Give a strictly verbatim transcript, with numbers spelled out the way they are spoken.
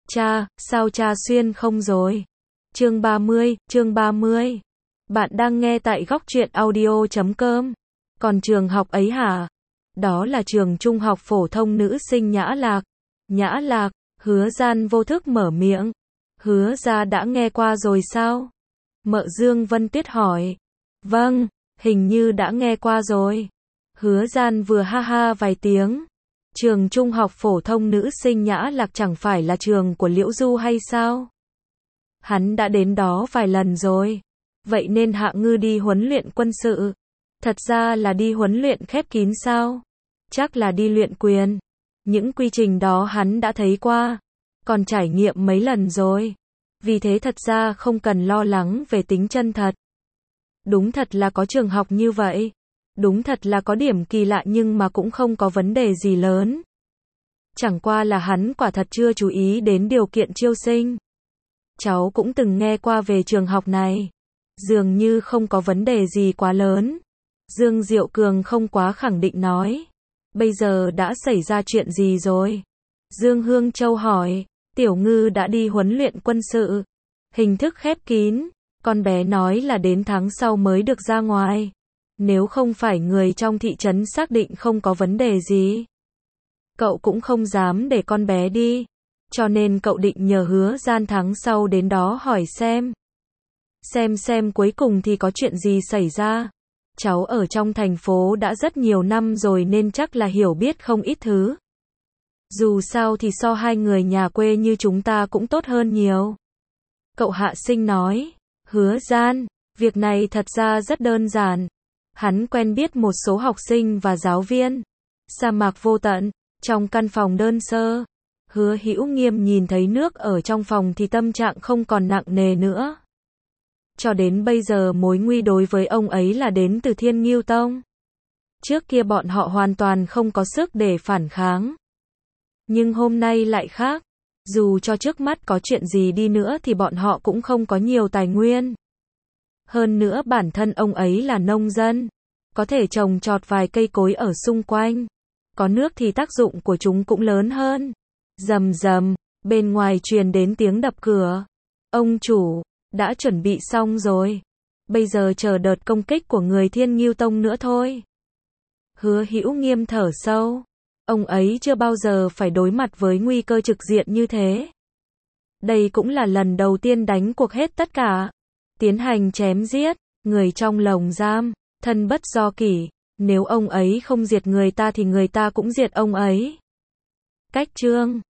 Cha, sao cha xuyên không rồi? Chương ba mươi, chương ba mươi. Bạn đang nghe tại góc truyện audio chấm com. Còn trường học ấy hả? Đó là trường trung học phổ thông nữ sinh Nhã Lạc. Nhã Lạc, Hứa Gian vô thức mở miệng. Hứa ra đã nghe qua rồi sao? Mợ Dương Vân Tuyết hỏi. Vâng, hình như đã nghe qua rồi. Hứa Gian vừa ha ha vài tiếng. Trường trung học phổ thông nữ sinh Nhã Lạc chẳng phải là trường của Liễu Du hay sao? Hắn đã đến đó vài lần rồi. Vậy nên Hạ Ngư đi huấn luyện quân sự. Thật ra là đi huấn luyện khép kín sao? Chắc là đi luyện quyền. Những quy trình đó hắn đã thấy qua. Còn trải nghiệm mấy lần rồi. Vì thế thật ra không cần lo lắng về tính chân thật. Đúng thật là có trường học như vậy. Đúng thật là có điểm kỳ lạ nhưng mà cũng không có vấn đề gì lớn. Chẳng qua là hắn quả thật chưa chú ý đến điều kiện chiêu sinh. Cháu cũng từng nghe qua về trường học này. Dường như không có vấn đề gì quá lớn. Dương Diệu Cường không quá khẳng định nói. Bây giờ đã xảy ra chuyện gì rồi? Dương Hương Châu hỏi. Tiểu Ngư đã đi huấn luyện quân sự. Hình thức khép kín. Con bé nói là đến tháng sau mới được ra ngoài. Nếu không phải người trong thị trấn xác định không có vấn đề gì, cậu cũng không dám để con bé đi. Cho nên cậu định nhờ Hứa Gian tháng sau đến đó hỏi xem. Xem xem cuối cùng thì có chuyện gì xảy ra. Cháu ở trong thành phố đã rất nhiều năm rồi nên chắc là hiểu biết không ít thứ. Dù sao thì so hai người nhà quê như chúng ta cũng tốt hơn nhiều. Cậu Hạ Sinh nói. Hứa Gian, việc này thật ra rất đơn giản. Hắn quen biết một số học sinh và giáo viên. Sa mạc vô tận, trong căn phòng đơn sơ. Hứa Hữu Nghiêm nhìn thấy nước ở trong phòng thì tâm trạng không còn nặng nề nữa. Cho đến bây giờ mối nguy đối với ông ấy là đến từ Thiên Ngưu Tông. Trước kia bọn họ hoàn toàn không có sức để phản kháng. Nhưng hôm nay lại khác. Dù cho trước mắt có chuyện gì đi nữa thì bọn họ cũng không có nhiều tài nguyên. Hơn nữa bản thân ông ấy là nông dân. Có thể trồng trọt vài cây cối ở xung quanh. Có nước thì tác dụng của chúng cũng lớn hơn. Rầm rầm, bên ngoài truyền đến tiếng đập cửa. Ông chủ, đã chuẩn bị xong rồi. Bây giờ chờ đợt công kích của người Thiên Ngưu Tông nữa thôi. Hứa Hữu Nghiêm thở sâu. Ông ấy chưa bao giờ phải đối mặt với nguy cơ trực diện như thế. Đây cũng là lần đầu tiên đánh cuộc hết tất cả. Tiến hành chém giết, người trong lồng giam, thân bất do kỷ. Nếu ông ấy không diệt người ta thì người ta cũng diệt ông ấy. Cách chương